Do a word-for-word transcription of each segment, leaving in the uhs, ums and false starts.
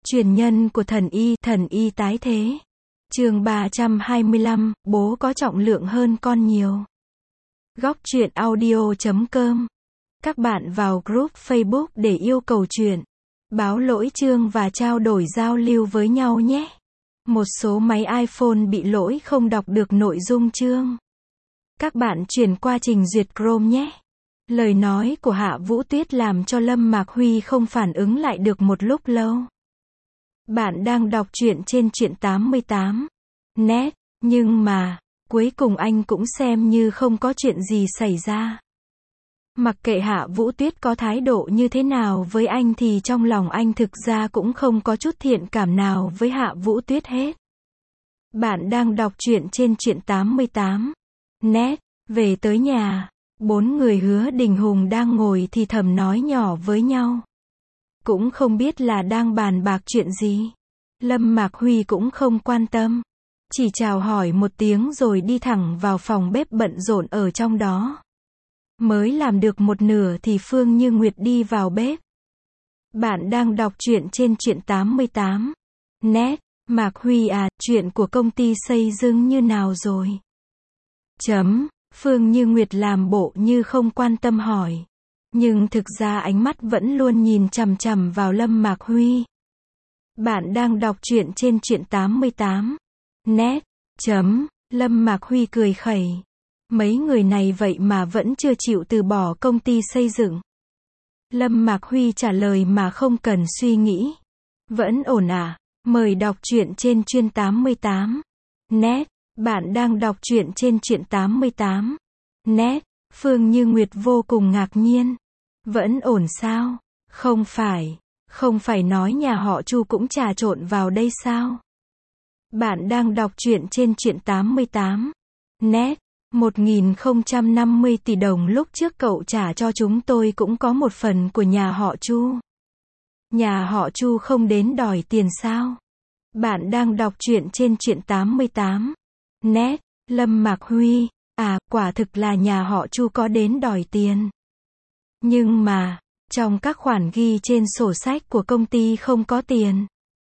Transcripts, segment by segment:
Truyền nhân của thần y, thần y tái thế. Chương ba trăm hai mươi lăm, bố có trọng lượng hơn con nhiều. Góc truyện audio chấm com. Các bạn vào group Facebook để yêu cầu truyện, báo lỗi chương và trao đổi giao lưu với nhau nhé. Một số máy iPhone bị lỗi không đọc được nội dung chương. Các bạn chuyển qua trình duyệt Chrome nhé. Lời nói của Hạ Vũ Tuyết làm cho Lâm Mạc Huy không phản ứng lại được một lúc lâu. Bạn đang đọc truyện trên truyện tám mươi tám net, nhưng mà, cuối cùng anh cũng xem như không có chuyện gì xảy ra. Mặc kệ Hạ Vũ Tuyết có thái độ như thế nào với anh thì trong lòng anh thực ra cũng không có chút thiện cảm nào với Hạ Vũ Tuyết hết. Bạn đang đọc truyện trên truyện tám mươi tám net, về tới nhà, bốn người Hứa Đình Hùng đang ngồi thì thầm nói nhỏ với nhau. Cũng không biết là đang bàn bạc chuyện gì. Lâm Mạc Huy cũng không quan tâm. Chỉ chào hỏi một tiếng rồi đi thẳng vào phòng bếp bận rộn ở trong đó. Mới làm được một nửa thì Phương Như Nguyệt đi vào bếp. Bạn đang đọc truyện trên truyện tám mươi tám net, Mạc Huy à, chuyện của công ty xây dựng như nào rồi? Chấm, Phương Như Nguyệt làm bộ như không quan tâm hỏi. Nhưng thực ra ánh mắt vẫn luôn nhìn chằm chằm vào Lâm Mạc Huy. Bạn đang đọc truyện trên truyện tám mươi tám net, chấm, Lâm Mạc Huy cười khẩy. Mấy người này vậy mà vẫn chưa chịu từ bỏ công ty xây dựng. Lâm Mạc Huy trả lời mà không cần suy nghĩ. Vẫn ổn à? Mời đọc truyện trên truyện tám mươi tám net. Bạn đang đọc truyện trên truyện tám mươi tám net. Phương Như Nguyệt vô cùng ngạc nhiên. Vẫn ổn sao? Không phải, không phải nói nhà họ Chu cũng trà trộn vào đây sao? Bạn đang đọc truyện trên truyện tám mươi tám net. một nghìn không trăm năm mươi tỷ đồng lúc trước cậu trả cho chúng tôi cũng có một phần của nhà họ Chu. Nhà họ Chu không đến đòi tiền sao? Bạn đang đọc truyện trên truyện tám mươi tám net. Lâm Mạc Huy, à, quả thực là nhà họ Chu có đến đòi tiền. Nhưng mà, trong các khoản ghi trên sổ sách của công ty không có tiền.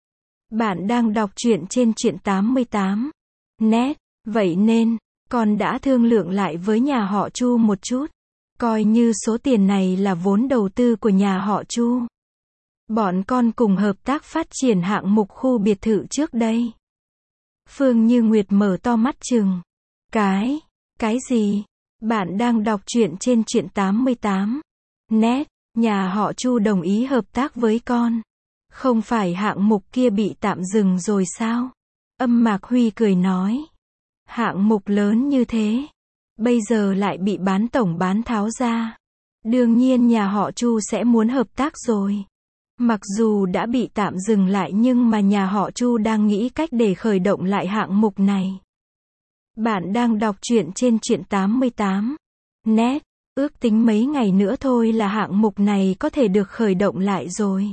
Bạn đang đọc truyện trên truyện tám mươi tám net, vậy nên, con đã thương lượng lại với nhà họ Chu một chút. Coi như số tiền này là vốn đầu tư của nhà họ Chu. Bọn con cùng hợp tác phát triển hạng mục khu biệt thự trước đây. Phương Như Nguyệt mở to mắt trừng. Cái, cái gì? Bạn đang đọc truyện trên truyện tám mươi tám net, nhà họ Chu đồng ý hợp tác với con. Không phải hạng mục kia bị tạm dừng rồi sao? Âm Mạc Huy cười nói. Hạng mục lớn như thế, bây giờ lại bị bán tổng bán tháo ra. Đương nhiên nhà họ Chu sẽ muốn hợp tác rồi. Mặc dù đã bị tạm dừng lại nhưng mà nhà họ Chu đang nghĩ cách để khởi động lại hạng mục này. Bạn đang đọc truyện trên truyện tám mươi tám net, ước tính mấy ngày nữa thôi là hạng mục này có thể được khởi động lại rồi.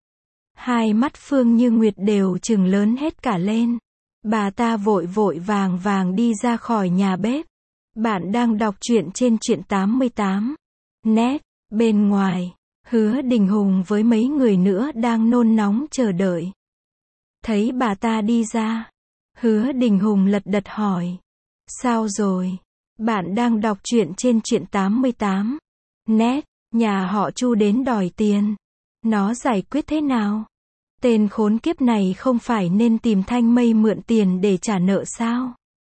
Hai mắt Phương Như Nguyệt đều trừng lớn hết cả lên. Bà ta vội vội vàng vàng đi ra khỏi nhà bếp. Bạn đang đọc truyện trên truyện tám mươi tám net, bên ngoài, Hứa Đình Hùng với mấy người nữa đang nôn nóng chờ đợi. Thấy bà ta đi ra, Hứa Đình Hùng lật đật hỏi. Sao rồi? Bạn đang đọc truyện trên truyện tám mươi tám net, nhà họ Chu đến đòi tiền. Nó giải quyết thế nào? Tên khốn kiếp này không phải nên tìm Thanh Mây mượn tiền để trả nợ sao?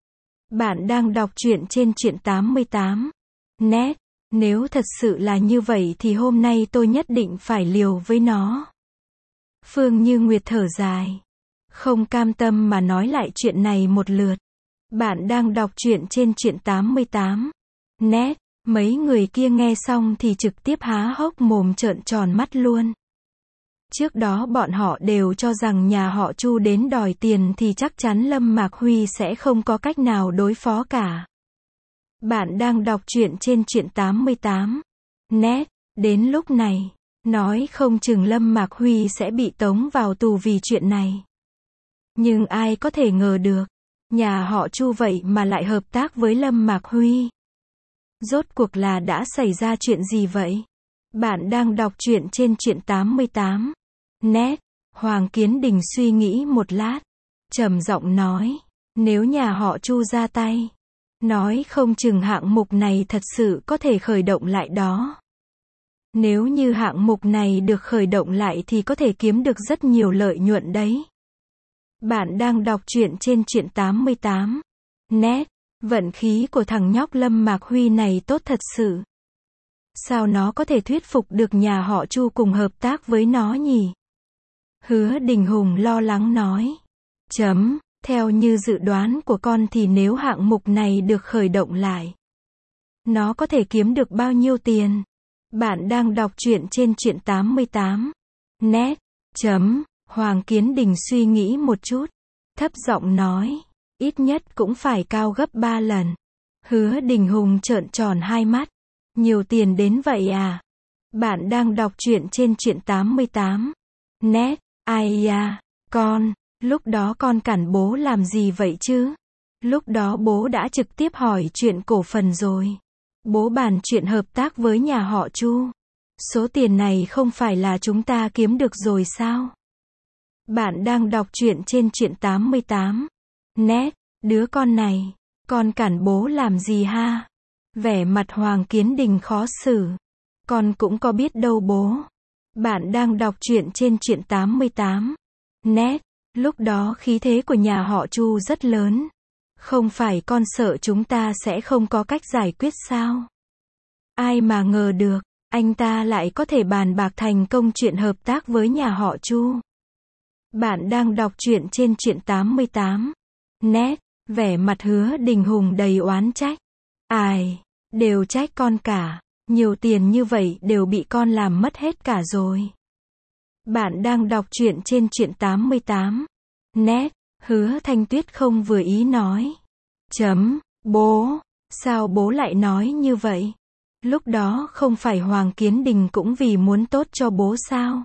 Bạn đang đọc truyện trên truyện tám mươi tám net, nếu thật sự là như vậy thì hôm nay tôi nhất định phải liều với nó. Phương Như Nguyệt thở dài, không cam tâm mà nói lại chuyện này một lượt. Bạn đang đọc truyện trên truyện tám mươi tám net, mấy người kia nghe xong thì trực tiếp há hốc mồm trợn tròn mắt luôn. Trước đó bọn họ đều cho rằng nhà họ Chu đến đòi tiền thì chắc chắn Lâm Mạc Huy sẽ không có cách nào đối phó cả. Bạn đang đọc truyện trên truyện tám mươi tám net, đến lúc này, nói không chừng Lâm Mạc Huy sẽ bị tống vào tù vì chuyện này. Nhưng ai có thể ngờ được, nhà họ Chu vậy mà lại hợp tác với Lâm Mạc Huy. Rốt cuộc là đã xảy ra chuyện gì vậy? Bạn đang đọc truyện trên truyện tám mươi tám net, Hoàng Kiến Đình suy nghĩ một lát, trầm giọng nói, nếu nhà họ Chu ra tay, nói không chừng hạng mục này thật sự có thể khởi động lại đó. Nếu như hạng mục này được khởi động lại thì có thể kiếm được rất nhiều lợi nhuận đấy. Bạn đang đọc truyện trên truyện tám mươi tám net. Vận khí của thằng nhóc Lâm Mạc Huy này tốt thật sự. Sao nó có thể thuyết phục được nhà họ Chu cùng hợp tác với nó nhỉ? Hứa Đình Hùng lo lắng nói. Chấm, theo như dự đoán của con thì nếu hạng mục này được khởi động lại, nó có thể kiếm được bao nhiêu tiền? Bạn đang đọc truyện trên truyện tám mươi tám net. Chấm, Hoàng Kiến Đình suy nghĩ một chút, thấp giọng nói, ít nhất cũng phải cao gấp ba lần. Hứa Đình Hùng trợn tròn hai mắt. Nhiều tiền đến vậy à? Bạn đang đọc truyện trên truyện tám mươi tám net. Ai da, con, lúc đó con cản bố làm gì vậy chứ? Lúc đó bố đã trực tiếp hỏi chuyện cổ phần rồi. Bố bàn chuyện hợp tác với nhà họ Chu. Số tiền này không phải là chúng ta kiếm được rồi sao? Bạn đang đọc truyện trên truyện tám mươi tám net. Đứa con này, con cản bố làm gì ha? Vẻ mặt Hoàng Kiến Đình khó xử. Con cũng có biết đâu bố. Bạn đang đọc truyện trên truyện tám mươi tám net. Lúc đó khí thế của nhà họ Chu rất lớn. Không phải con sợ chúng ta sẽ không có cách giải quyết sao? Ai mà ngờ được, anh ta lại có thể bàn bạc thành công chuyện hợp tác với nhà họ Chu. Bạn đang đọc truyện trên truyện tám mươi tám net. Vẻ mặt Hứa Đình Hùng đầy oán trách. Ai, đều trách con cả. Nhiều tiền như vậy đều bị con làm mất hết cả rồi. Bạn đang đọc truyện trên truyện tám mươi tám net. Hứa Thanh Tuyết không vừa ý nói. Chấm, bố, sao bố lại nói như vậy? Lúc đó không phải Hoàng Kiến Đình cũng vì muốn tốt cho bố sao?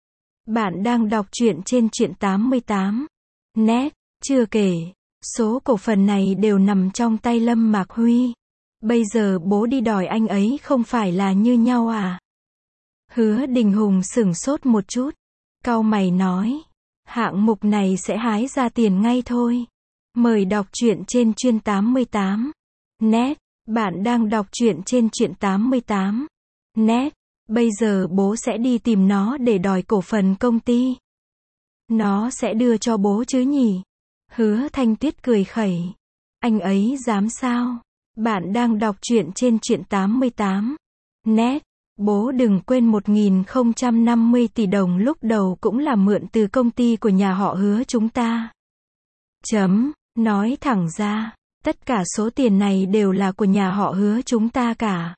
Bạn đang đọc truyện trên truyện tám mươi tám net. Chưa kể, số cổ phần này đều nằm trong tay Lâm Mạc Huy. Bây giờ bố đi đòi anh ấy không phải là như nhau à? Hứa Đình Hùng sửng sốt một chút, cau mày nói, hạng mục này sẽ hái ra tiền ngay thôi. Mời đọc truyện trên chuyên tám mươi tám net. Bạn đang đọc truyện trên truyện tám mươi tám net. Bây giờ bố sẽ đi tìm nó để đòi cổ phần công ty. Nó sẽ đưa cho bố chứ nhỉ? Hứa Thanh Tuyết cười khẩy. Anh ấy dám sao? Bạn đang đọc truyện trên truyện tám mươi tám net. Bố đừng quên một nghìn không trăm năm mươi tỷ đồng lúc đầu cũng là mượn từ công ty của nhà họ Hứa chúng ta. Chấm, nói thẳng ra, tất cả số tiền này đều là của nhà họ Hứa chúng ta cả.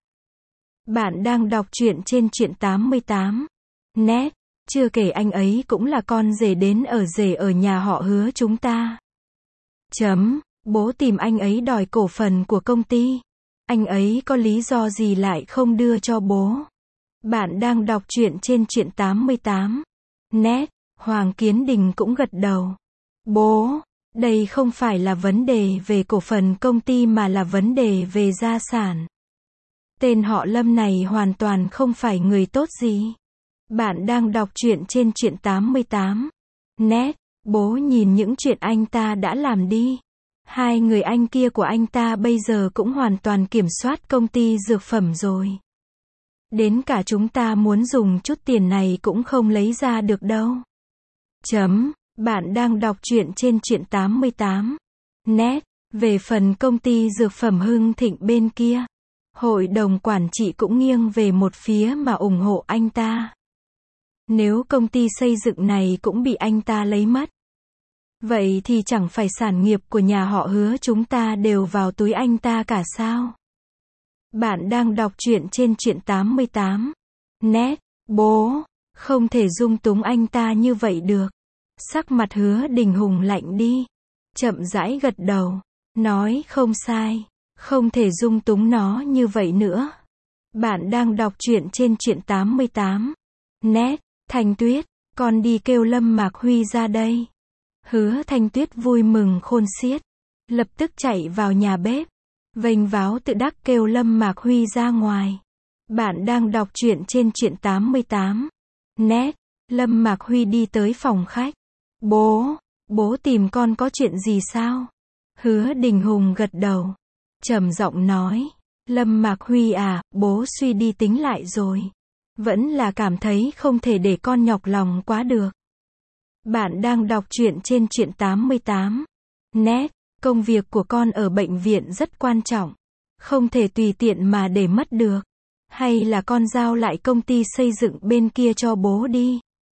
Bạn đang đọc truyện trên truyện tám mươi tám net. Chưa kể anh ấy cũng là con rể đến ở rể ở nhà họ Hứa chúng ta. Chấm, bố tìm anh ấy đòi cổ phần của công ty. Anh ấy có lý do gì lại không đưa cho bố? Bạn đang đọc truyện trên truyện tám mươi tám net. Hoàng Kiến Đình cũng gật đầu. Bố, đây không phải là vấn đề về cổ phần công ty mà là vấn đề về gia sản. Tên họ Lâm này hoàn toàn không phải người tốt gì. Bạn đang đọc truyện trên truyện tám mươi tám net. Bố nhìn những chuyện anh ta đã làm đi. Hai người anh kia của anh ta bây giờ cũng hoàn toàn kiểm soát công ty dược phẩm rồi. Đến cả chúng ta muốn dùng chút tiền này cũng không lấy ra được đâu. Chấm, bạn đang đọc truyện trên truyện tám mươi tám net. Về phần công ty dược phẩm Hưng Thịnh bên kia, hội đồng quản trị cũng nghiêng về một phía mà ủng hộ anh ta. Nếu công ty xây dựng này cũng bị anh ta lấy mất, vậy thì chẳng phải sản nghiệp của nhà họ Hứa chúng ta đều vào túi anh ta cả sao? Bạn đang đọc truyện trên truyện tám mươi tám net. Bố, không thể dung túng anh ta như vậy được. Sắc mặt Hứa Đình Hùng lạnh đi, chậm rãi gật đầu, nói không sai, không thể dung túng nó như vậy nữa. Bạn đang đọc truyện trên truyện tám mươi tám net. Thanh Tuyết, con đi kêu Lâm Mạc Huy ra đây. Hứa Thanh Tuyết vui mừng khôn xiết, lập tức chạy vào nhà bếp, vênh váo tự đắc kêu Lâm Mạc Huy ra ngoài. Bạn đang đọc truyện trên truyện tám mươi tám net. Lâm Mạc Huy đi tới phòng khách. Bố, bố tìm con có chuyện gì sao? Hứa Đình Hùng gật đầu. Trầm giọng nói. Lâm Mạc Huy à, bố suy đi tính lại rồi. Vẫn là cảm thấy không thể để con nhọc lòng quá được. Bạn đang đọc truyện trên truyện tám mươi tám. Net, công việc của con ở bệnh viện rất quan trọng. Không thể tùy tiện mà để mất được. Hay là con giao lại công ty xây dựng bên kia cho bố đi.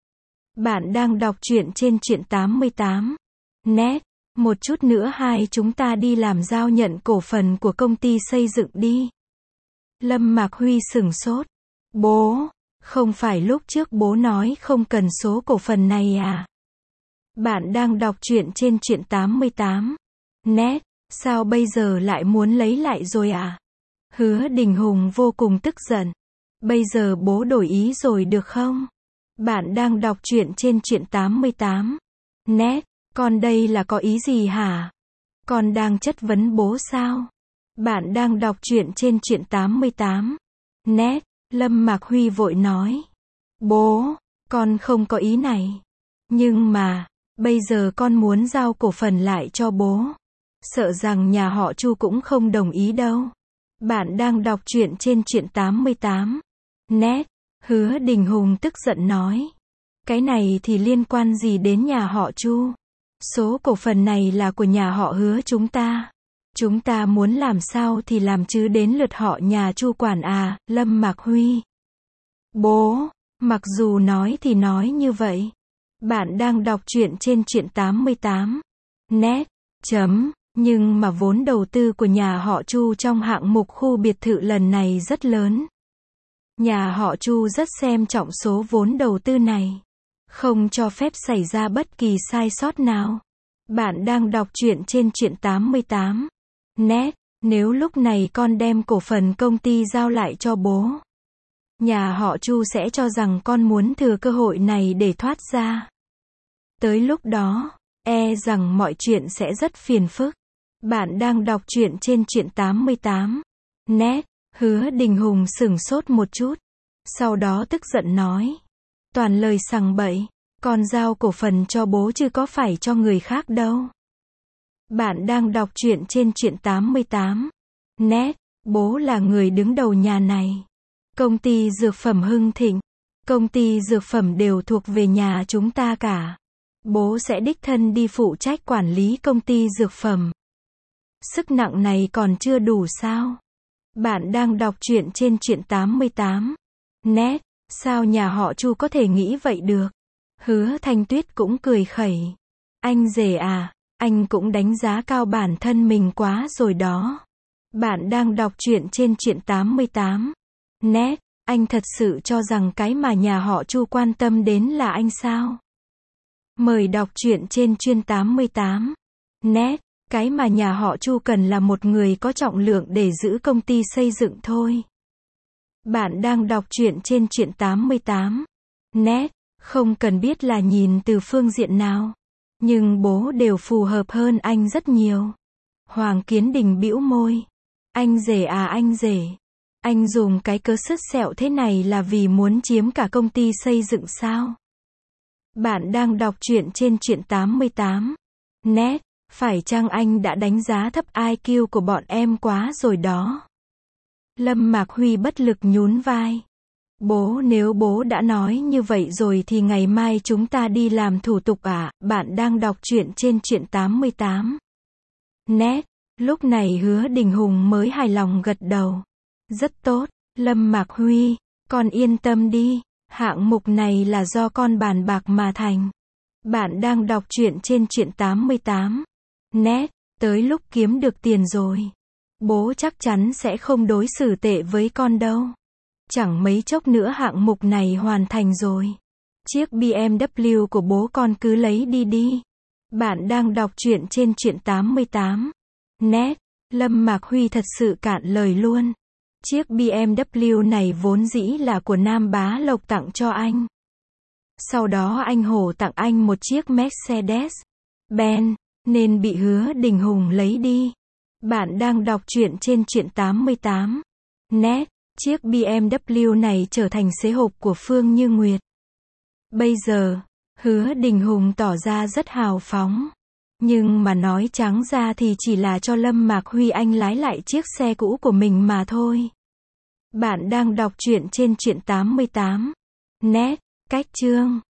Bạn đang đọc truyện trên truyện tám mươi tám. Net, một chút nữa hai chúng ta đi làm giao nhận cổ phần của công ty xây dựng đi. Lâm Mạc Huy sửng sốt. Bố, không phải lúc trước bố nói không cần số cổ phần này à? Bạn đang đọc truyện trên truyện tám mươi tám. Net, sao bây giờ lại muốn lấy lại rồi à? Hứa Đình Hùng vô cùng tức giận. Bây giờ bố đổi ý rồi được không? Bạn đang đọc truyện trên truyện tám mươi tám. Net, con đây là có ý gì hả? Con đang chất vấn bố sao? Bạn đang đọc truyện trên truyện tám mươi tám. Net, Lâm Mạc Huy vội nói. Bố, con không có ý này. Nhưng mà, bây giờ con muốn giao cổ phần lại cho bố. Sợ rằng nhà họ Chu cũng không đồng ý đâu. Bạn đang đọc truyện trên truyện tám mươi tám. Net, Hứa Đình Hùng tức giận nói. Cái này thì liên quan gì đến nhà họ Chu? Số cổ phần này là của nhà họ Hứa chúng ta. Chúng ta muốn làm sao thì làm chứ đến lượt họ nhà Chu quản à, Lâm Mạc Huy. Bố, mặc dù nói thì nói như vậy. Bạn đang đọc truyện trên truyện tám mươi tám. Net, chấm, nhưng mà vốn đầu tư của nhà họ Chu trong hạng mục khu biệt thự lần này rất lớn. Nhà họ Chu rất xem trọng số vốn đầu tư này. Không cho phép xảy ra bất kỳ sai sót nào. Bạn đang đọc truyện trên truyện tám mươi tám. Net, nếu lúc này con đem cổ phần công ty giao lại cho bố. Nhà họ Chu sẽ cho rằng con muốn thừa cơ hội này để thoát ra. Tới lúc đó, e rằng mọi chuyện sẽ rất phiền phức. Bạn đang đọc truyện trên truyện tám mươi tám. Net, Hứa Đình Hùng sửng sốt một chút. Sau đó tức giận nói. Toàn lời sằng bậy, con giao cổ phần cho bố chứ có phải cho người khác đâu. Bạn đang đọc truyện trên truyện tám mươi tám. Net, bố là người đứng đầu nhà này. Công ty dược phẩm Hưng Thịnh, công ty dược phẩm đều thuộc về nhà chúng ta cả. Bố sẽ đích thân đi phụ trách quản lý công ty dược phẩm. Sức nặng này còn chưa đủ sao? Bạn đang đọc truyện trên truyện tám mươi tám. Net, sao nhà họ Chu có thể nghĩ vậy được? Hứa Thanh Tuyết cũng cười khẩy. Anh rể à, anh cũng đánh giá cao bản thân mình quá rồi đó. Bạn đang đọc truyện trên truyện tám mươi tám. Net, anh thật sự cho rằng cái mà nhà họ Chu quan tâm đến là anh sao? Mời đọc truyện trên truyện tám mươi tám. Net, cái mà nhà họ Chu cần là một người có trọng lượng để giữ công ty xây dựng thôi. Bạn đang đọc truyện trên truyện tám mươi tám. Net, không cần biết là nhìn từ phương diện nào. Nhưng bố đều phù hợp hơn anh rất nhiều. Hoàng Kiến Đình bĩu môi. Anh rể à anh rể. Anh dùng cái cớ sứt sẹo thế này là vì muốn chiếm cả công ty xây dựng sao? Bạn đang đọc truyện trên truyện tám mươi tám. Net, phải chăng anh đã đánh giá thấp i kiu của bọn em quá rồi đó? Lâm Mạc Huy bất lực nhún vai. Bố, nếu bố đã nói như vậy rồi thì ngày mai chúng ta đi làm thủ tục à? Bạn đang đọc truyện trên truyện tám mươi tám. Net, lúc này Hứa Đình Hùng mới hài lòng gật đầu. Rất tốt, Lâm Mạc Huy, con yên tâm đi, hạng mục này là do con bàn bạc mà thành. Bạn đang đọc truyện trên truyện tám mươi tám. Net, tới lúc kiếm được tiền rồi. Bố chắc chắn sẽ không đối xử tệ với con đâu. Chẳng mấy chốc nữa hạng mục này hoàn thành rồi. Chiếc bê em vê của bố con cứ lấy đi đi. Bạn đang đọc truyện trên truyện tám mươi tám. Net, Lâm Mạc Huy thật sự cạn lời luôn. Chiếc bê em vê này vốn dĩ là của Nam Bá Lộc tặng cho anh. Sau đó anh Hổ tặng anh một chiếc Mercedes-Benz, nên bị Hứa Đình Hùng lấy đi. Bạn đang đọc truyện trên truyện tám mươi tám. Net, chiếc bê em vê này trở thành xế hộp của Phương Như Nguyệt. Bây giờ, Hứa Đình Hùng tỏ ra rất hào phóng. Nhưng mà nói trắng ra thì chỉ là cho Lâm Mạc Huy Anh lái lại chiếc xe cũ của mình mà thôi. Bạn đang đọc truyện trên truyện tám mươi tám net. Cách chương